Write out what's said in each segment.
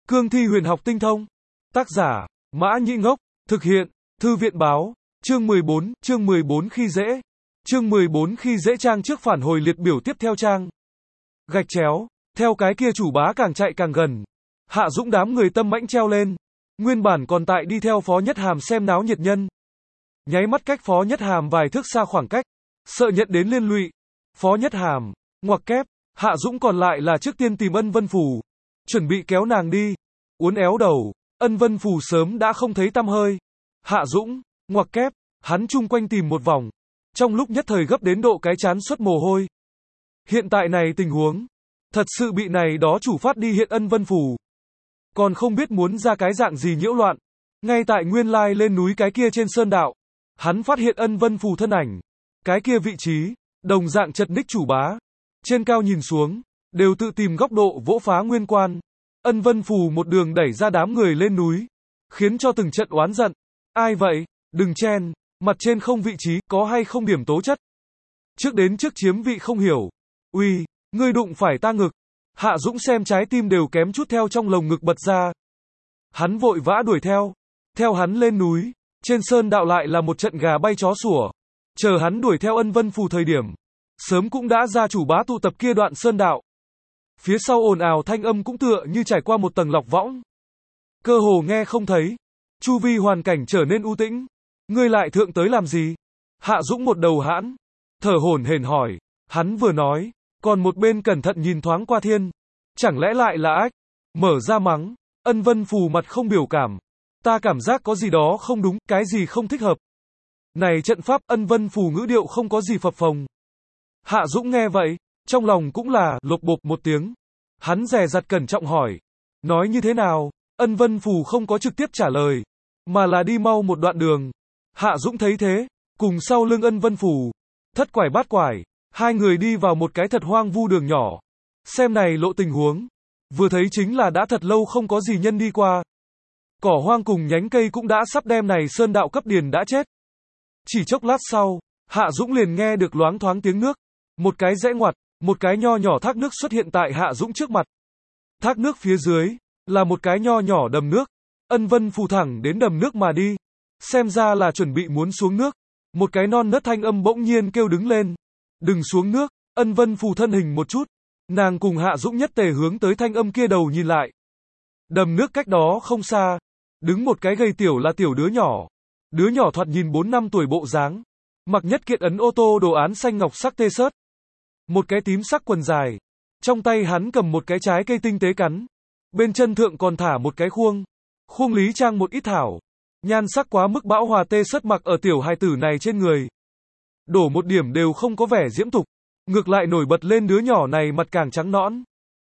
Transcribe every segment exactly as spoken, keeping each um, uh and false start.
Cương thi huyền học tinh thông. Tác giả, Mã Nhĩ Ngốc. Thực hiện, Thư viện báo. Chương mười bốn, chương mười bốn khi dễ. Chương mười bốn khi dễ trang trước phản hồi liệt biểu tiếp theo trang. Gạch chéo, theo cái kia chủ bá càng chạy càng gần. Hạ Dũng đám người tâm mãnh treo lên. Nguyên bản còn tại đi theo Phó Nhất Hàm xem náo nhiệt nhân. Nháy mắt cách Phó Nhất Hàm vài thước xa khoảng cách. Sợ nhận đến liên lụy. Phó Nhất Hàm, ngoặc kép, Hạ Dũng còn lại là trước tiên tìm Ân Vân Phù. Chuẩn bị kéo nàng đi. Uốn éo đầu, Ân Vân Phù sớm đã không thấy tăm hơi. Hạ Dũng, ngoặc kép, hắn chung quanh tìm một vòng. Trong lúc nhất thời gấp đến độ cái chán xuất mồ hôi. Hiện tại này tình huống. Thật sự bị này đó chủ phát đi hiện Ân Vân Phù. Còn không biết muốn ra cái dạng gì nhiễu loạn. Ngay tại nguyên lai lên núi cái kia trên sơn đạo. Hắn phát hiện Ân Vân Phù thân ảnh. Cái kia vị trí, đồng dạng chật ních chủ bá. Trên cao nhìn xuống, đều tự tìm góc độ vỗ phá nguyên quan. Ân Vân Phù một đường đẩy ra đám người lên núi. Khiến cho từng trận oán giận. Ai vậy? Đừng chen, mặt trên không vị trí, có hay không điểm tố chất. Trước đến trước chiếm vị không hiểu. Uy, ngươi đụng phải ta ngực. Hạ Dũng xem trái tim đều kém chút theo trong lồng ngực bật ra. Hắn vội vã đuổi theo. Theo hắn lên núi, trên sơn đạo lại là một trận gà bay chó sủa. Chờ hắn đuổi theo Ân Vân Phù thời điểm. Sớm cũng đã ra chủ bá tụ tập kia đoạn sơn đạo. Phía sau ồn ào thanh âm cũng tựa như trải qua một tầng lọc võng. Cơ hồ nghe không thấy. Chu vi hoàn cảnh trở nên u tĩnh. Ngươi lại thượng tới làm gì? Hạ Dũng một đầu hãn. Thở hổn hển hỏi. Hắn vừa nói. Còn một bên cẩn thận nhìn thoáng qua thiên. Chẳng lẽ lại là ách? Mở ra mắng. Ân Vân Phù mặt không biểu cảm. Ta cảm giác có gì đó không đúng, cái gì không thích hợp. Này trận pháp Ân Vân Phù ngữ điệu không có gì phập phồng. Hạ Dũng nghe vậy, trong lòng cũng là lộp bộp một tiếng. Hắn dè dặt cẩn trọng hỏi. Nói như thế nào? Ân Vân Phù không có trực tiếp trả lời. Mà là đi mau một đoạn đường. Hạ Dũng thấy thế. Cùng sau lưng Ân Vân Phù. Thất quải bát quải. Hai người đi vào một cái thật hoang vu đường nhỏ. Xem này lộ tình huống. Vừa thấy chính là đã thật lâu không có gì nhân đi qua. Cỏ hoang cùng nhánh cây cũng đã sắp đem này sơn đạo cấp điền đã chết. Chỉ chốc lát sau, Hạ Dũng liền nghe được loáng thoáng tiếng nước. Một cái rẽ ngoặt, một cái nho nhỏ thác nước xuất hiện tại Hạ Dũng trước mặt. Thác nước phía dưới, là một cái nho nhỏ đầm nước. Ân Vân Phù thẳng đến đầm nước mà đi. Xem ra là chuẩn bị muốn xuống nước. Một cái non nớt thanh âm bỗng nhiên kêu đứng lên. Đừng xuống nước. Ân Vân Phù thân hình một chút. Nàng cùng Hạ Dũng nhất tề hướng tới thanh âm kia đầu nhìn lại. Đầm nước cách đó không xa. Đứng một cái gầy tiểu là tiểu đứa nhỏ. Đứa nhỏ thoạt nhìn bốn năm tuổi bộ dáng. Mặc nhất kiện ấn ô tô đồ án xanh ngọc sắc tê sớt. Một cái tím sắc quần dài. Trong tay hắn cầm một cái trái cây tinh tế cắn. Bên chân thượng còn thả một cái khuông. Khuông lý trang một ít thảo. Nhan sắc quá mức bão hòa tê sớt mặc ở tiểu hài tử này trên người. Đổ một điểm đều không có vẻ diễm tục. Ngược lại nổi bật lên đứa nhỏ này mặt càng trắng nõn.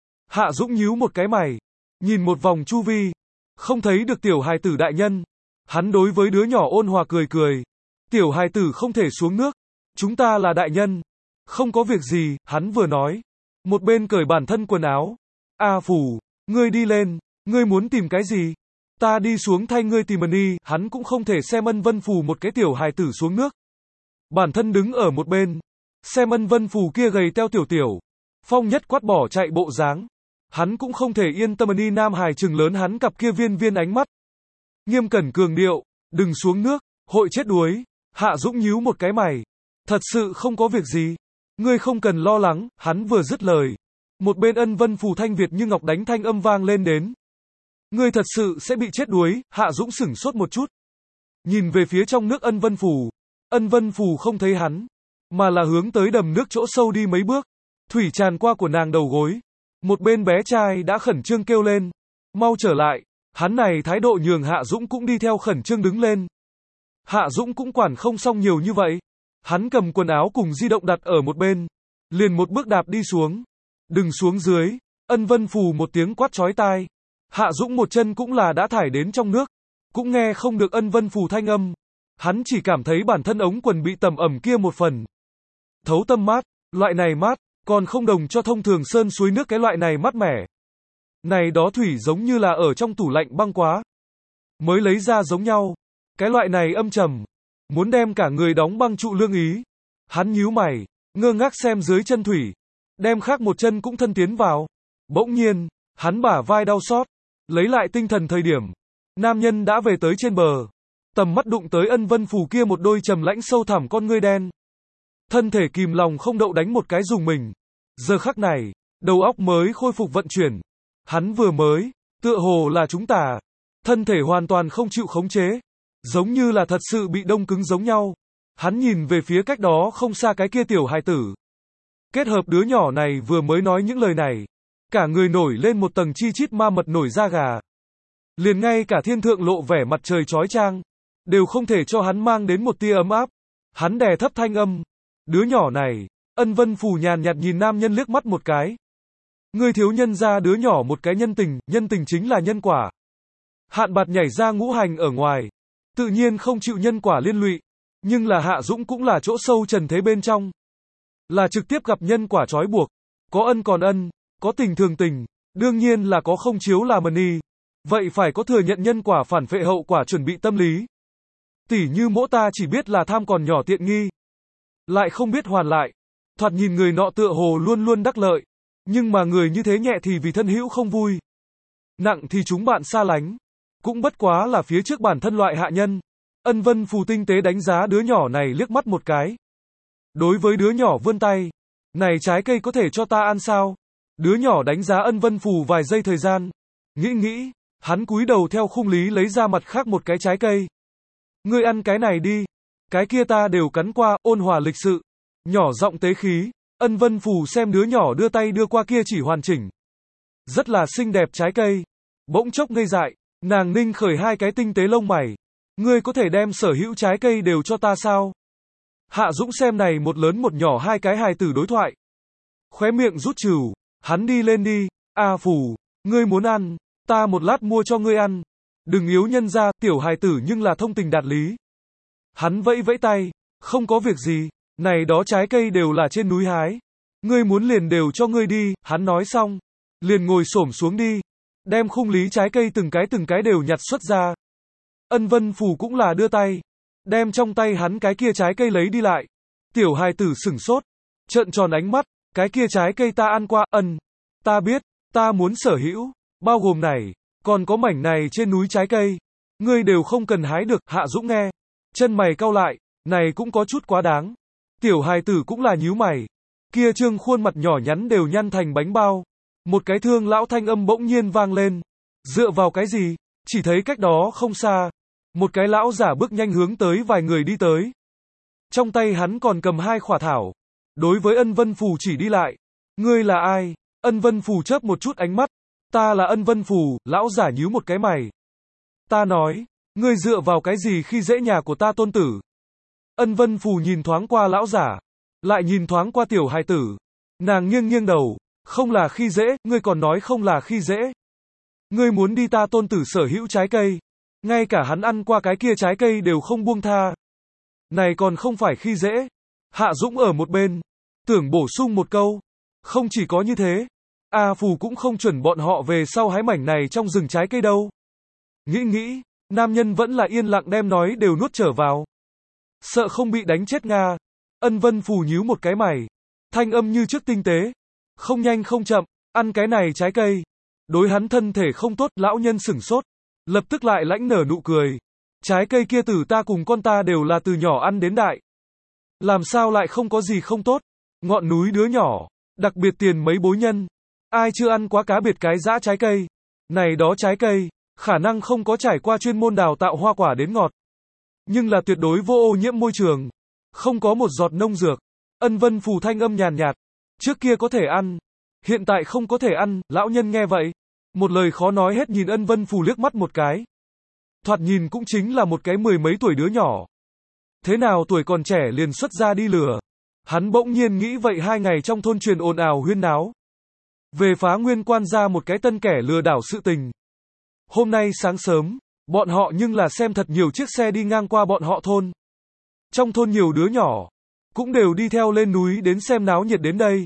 Hạ Dũng nhíu một cái mày. Nhìn một vòng chu vi. Không thấy được tiểu hài tử đại nhân. Hắn đối với đứa nhỏ ôn hòa cười cười. Tiểu hài tử không thể xuống nước. Chúng ta là đại nhân. Không có việc gì, hắn vừa nói. Một bên cởi bản thân quần áo. A Phù, ngươi đi lên. Ngươi muốn tìm cái gì? Ta đi xuống thay ngươi tìm đi. Hắn cũng không thể xem Ân Vân Phù một cái tiểu hài tử xuống nước. Bản thân đứng ở một bên. Xem Ân Vân Phù kia gầy teo tiểu tiểu. Phong nhất quát bỏ chạy bộ dáng. Hắn cũng không thể yên tâm đi nam hài trừng lớn hắn cặp kia viên viên ánh mắt. Nghiêm cẩn cường điệu. Đừng xuống nước, hội chết đuối. Hạ Dũng nhíu một cái mày. Thật sự không có việc gì. Ngươi không cần lo lắng, hắn vừa dứt lời. Một bên Ân Vân Phù thanh Việt như ngọc đánh thanh âm vang lên đến. Ngươi thật sự sẽ bị chết đuối, Hạ Dũng sửng sốt một chút. Nhìn về phía trong nước Ân Vân Phù. Ân Vân Phù không thấy hắn. Mà là hướng tới đầm nước chỗ sâu đi mấy bước. Thủy tràn qua của nàng đầu gối. Một bên bé trai đã khẩn trương kêu lên. Mau trở lại. Hắn này thái độ nhường Hạ Dũng cũng đi theo khẩn trương đứng lên. Hạ Dũng cũng quản không xong nhiều như vậy. Hắn cầm quần áo cùng di động đặt ở một bên. Liền một bước đạp đi xuống. Đừng xuống dưới. Ân Vân Phù một tiếng quát chói tai. Hạ Dũng một chân cũng là đã thải đến trong nước. Cũng nghe không được Ân Vân Phù thanh âm. Hắn chỉ cảm thấy bản thân ống quần bị tầm ẩm kia một phần. Thấu tâm mát. Loại này mát. Còn không đồng cho thông thường sơn suối nước cái loại này mát mẻ. Này đó thủy giống như là ở trong tủ lạnh băng quá. Mới lấy ra giống nhau. Cái loại này âm trầm. Muốn đem cả người đóng băng trụ lương ý. Hắn nhíu mày. Ngơ ngác xem dưới chân thủy. Đem khác một chân cũng thân tiến vào. Bỗng nhiên. Hắn bả vai đau xót. Lấy lại tinh thần thời điểm, nam nhân đã về tới trên bờ. Tầm mắt đụng tới Ân Vân Phù kia một đôi trầm lãnh sâu thẳm con ngươi đen. Thân thể kìm lòng không đậu đánh một cái dùng mình. Giờ khắc này, đầu óc mới khôi phục vận chuyển. Hắn vừa mới, tựa hồ là chúng ta. Thân thể hoàn toàn không chịu khống chế. Giống như là thật sự bị đông cứng giống nhau. Hắn nhìn về phía cách đó không xa cái kia tiểu hài tử. Kết hợp đứa nhỏ này vừa mới nói những lời này. Cả người nổi lên một tầng chi chít ma mật nổi da gà. Liền ngay cả thiên thượng lộ vẻ mặt trời chói chang. Đều không thể cho hắn mang đến một tia ấm áp. Hắn đè thấp thanh âm. Đứa nhỏ này, Ân Vân Phù nhàn nhạt nhìn nam nhân liếc mắt một cái. Ngươi thiếu nhân ra đứa nhỏ một cái nhân tình, nhân tình chính là nhân quả. Hạn Bạt nhảy ra ngũ hành ở ngoài. Tự nhiên không chịu nhân quả liên lụy. Nhưng là Hạ Dũng cũng là chỗ sâu trần thế bên trong. Là trực tiếp gặp nhân quả trói buộc. Có ân còn ân, có tình thường tình. Đương nhiên là có không chiếu là mần y. Vậy phải có thừa nhận nhân quả phản phệ hậu quả chuẩn bị tâm lý. Tỉ như mỗ ta chỉ biết là tham còn nhỏ tiện nghi. Lại không biết hoàn lại. Thoạt nhìn người nọ tựa hồ luôn luôn đắc lợi. Nhưng mà người như thế nhẹ thì vì thân hữu không vui. Nặng thì chúng bạn xa lánh. Cũng bất quá là phía trước bản thân loại hạ nhân. Ân Vân Phù tinh tế đánh giá đứa nhỏ này liếc mắt một cái. Đối với đứa nhỏ vươn tay. Này trái cây có thể cho ta ăn sao? Đứa nhỏ đánh giá Ân Vân Phù vài giây thời gian. Nghĩ nghĩ, hắn cúi đầu theo khung lý lấy ra mặt khác một cái trái cây. Ngươi ăn cái này đi. Cái kia ta đều cắn qua, ôn hòa lịch sự. Nhỏ giọng tế khí. Ân Vân Phù xem đứa nhỏ đưa tay đưa qua kia chỉ hoàn chỉnh. Rất là xinh đẹp trái cây. Bỗng chốc ngây dại. Nàng ninh khởi hai cái tinh tế lông mày. Ngươi có thể đem sở hữu trái cây đều cho ta sao? Hạ Dũng xem này một lớn một nhỏ hai cái hài tử đối thoại. Khóe miệng rút trừ. Hắn đi lên đi. A Phù, ngươi muốn ăn, ta một lát mua cho ngươi ăn. Đừng yếu nhân ra, tiểu hài tử nhưng là thông tình đạt lý. Hắn vẫy vẫy tay. Không có việc gì. Này đó trái cây đều là trên núi hái. Ngươi muốn liền đều cho ngươi đi. Hắn nói xong. Liền ngồi xổm xuống đi. Đem khung lý trái cây từng cái từng cái đều nhặt xuất ra. Ân Vân Phù cũng là đưa tay. Đem trong tay hắn cái kia trái cây lấy đi lại. Tiểu hài tử sửng sốt. Trợn tròn ánh mắt. Cái kia trái cây ta ăn qua, ân. Ta biết, ta muốn sở hữu. Bao gồm này. Còn có mảnh này trên núi trái cây. Ngươi đều không cần hái được. Hạ Dũng nghe. Chân mày cau lại. Này cũng có chút quá đáng. Tiểu hài tử cũng là nhíu mày. Kia trương khuôn mặt nhỏ nhắn đều nhăn thành bánh bao. Một cái thương lão thanh âm bỗng nhiên vang lên. Dựa vào cái gì? Chỉ thấy cách đó không xa. Một cái lão giả bước nhanh hướng tới vài người đi tới. Trong tay hắn còn cầm hai khỏa thảo. Đối với Ân Vân Phù chỉ đi lại. Ngươi là ai? Ân Vân Phù chớp một chút ánh mắt. Ta là Ân Vân Phù, lão giả nhíu một cái mày. Ta nói, ngươi dựa vào cái gì khi dễ nhà của ta tôn tử? Ân Vân Phù nhìn thoáng qua lão giả. Lại nhìn thoáng qua tiểu hài tử. Nàng nghiêng nghiêng đầu. Không là khi dễ, ngươi còn nói không là khi dễ. Ngươi muốn đi ta tôn tử sở hữu trái cây. Ngay cả hắn ăn qua cái kia trái cây đều không buông tha. Này còn không phải khi dễ. Hạ Dũng ở một bên. Tưởng bổ sung một câu. Không chỉ có như thế. A Phù cũng không chuẩn bọn họ về sau hái mảnh này trong rừng trái cây đâu. Nghĩ nghĩ. Nam nhân vẫn là yên lặng đem nói đều nuốt trở vào. Sợ không bị đánh chết Nga. Ân Vân Phù nhíu một cái mày. Thanh âm như trước tinh tế. Không nhanh không chậm. Ăn cái này trái cây. Đối hắn thân thể không tốt. Lão nhân sửng sốt. Lập tức lại lãnh nở nụ cười. Trái cây kia từ ta cùng con ta đều là từ nhỏ ăn đến đại. Làm sao lại không có gì không tốt. Ngọn núi đứa nhỏ. Đặc biệt tiền mấy bối nhân. Ai chưa ăn quá cá biệt cái dã trái cây. Này đó trái cây. Khả năng không có trải qua chuyên môn đào tạo hoa quả đến ngọt. Nhưng là tuyệt đối vô ô nhiễm môi trường. Không có một giọt nông dược. Ân Vân Phù thanh âm nhàn nhạt. Trước kia có thể ăn. Hiện tại không có thể ăn. Lão nhân nghe vậy. Một lời khó nói hết nhìn Ân Vân Phù liếc mắt một cái. Thoạt nhìn cũng chính là một cái mười mấy tuổi đứa nhỏ. Thế nào tuổi còn trẻ liền xuất ra đi lừa. Hắn bỗng nhiên nghĩ vậy hai ngày trong thôn truyền ồn ào huyên náo. Về phá nguyên quan ra một cái tân kẻ lừa đảo sự tình. Hôm nay sáng sớm, bọn họ nhưng là xem thật nhiều chiếc xe đi ngang qua bọn họ thôn. Trong thôn nhiều đứa nhỏ, cũng đều đi theo lên núi đến xem náo nhiệt đến đây.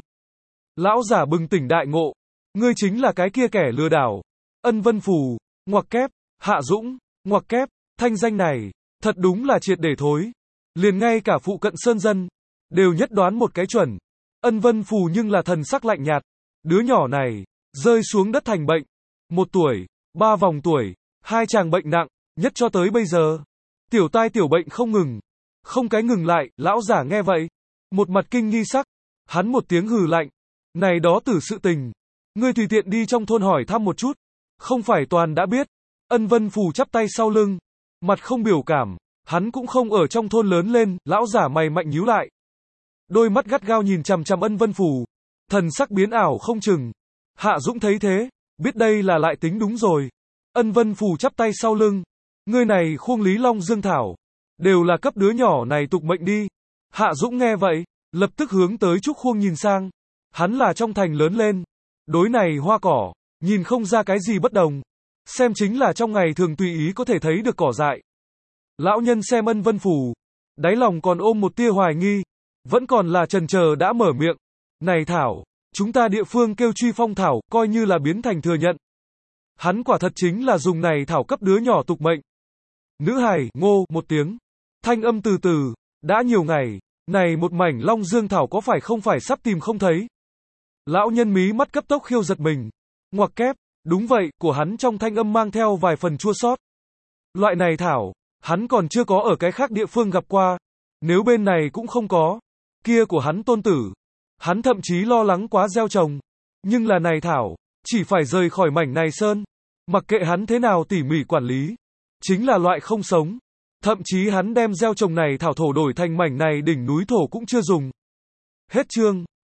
Lão giả bừng tỉnh đại ngộ. Ngươi chính là cái kia kẻ lừa đảo. Ân Vân Phù, ngoặc kép, Hạ Dũng, ngoặc kép, thanh danh này, thật đúng là triệt để thối. Liền ngay cả phụ cận sơn dân, đều nhất đoán một cái chuẩn. Ân Vân Phù nhưng là thần sắc lạnh nhạt. Đứa nhỏ này, rơi xuống đất thành bệnh. Một tuổi, Ba vòng tuổi, hai chàng bệnh nặng, nhất cho tới bây giờ. Tiểu tai tiểu bệnh không ngừng. Không cái ngừng lại, lão giả nghe vậy. Một mặt kinh nghi sắc. Hắn một tiếng hừ lạnh. Này đó tử sự tình. Ngươi tùy tiện đi trong thôn hỏi thăm một chút. Không phải toàn đã biết. Ân Vân Phù chắp tay sau lưng. Mặt không biểu cảm. Hắn cũng không ở trong thôn lớn lên, lão giả mày mạnh nhíu lại. Đôi mắt gắt gao nhìn chằm chằm Ân Vân Phù. Thần sắc biến ảo không chừng. Hạ Dũng thấy thế. Biết đây là lại tính đúng rồi. Ân Vân Phù chắp tay sau lưng. Ngươi này khuông Lý Long Dương Thảo. Đều là cấp đứa nhỏ này tục mệnh đi. Hạ Dũng nghe vậy. Lập tức hướng tới Trúc Khuông nhìn sang. Hắn là trong thành lớn lên. Đối này hoa cỏ. Nhìn không ra cái gì bất đồng. Xem chính là trong ngày thường tùy ý có thể thấy được cỏ dại. Lão nhân xem Ân Vân Phù. Đáy lòng còn ôm một tia hoài nghi. Vẫn còn là chần chờ đã mở miệng. Này Thảo. Chúng ta địa phương kêu truy phong thảo, coi như là biến thành thừa nhận. Hắn quả thật chính là dùng này thảo cấp đứa nhỏ tục mệnh. Nữ hài, ngô, một tiếng. Thanh âm từ từ, đã nhiều ngày, này một mảnh long dương thảo có phải không phải sắp tìm không thấy. Lão nhân mí mắt cấp tốc khiêu giật mình. Ngoặc kép, đúng vậy, của hắn trong thanh âm mang theo vài phần chua xót. Loại này thảo, hắn còn chưa có ở cái khác địa phương gặp qua. Nếu bên này cũng không có, kia của hắn tôn tử. Hắn thậm chí lo lắng quá gieo trồng. Nhưng là này thảo, chỉ phải rời khỏi mảnh này sơn. Mặc kệ hắn thế nào tỉ mỉ quản lý. Chính là loại không sống. Thậm chí hắn đem gieo trồng này thảo thổ đổi thành mảnh này đỉnh núi thổ cũng chưa dùng. Hết chương.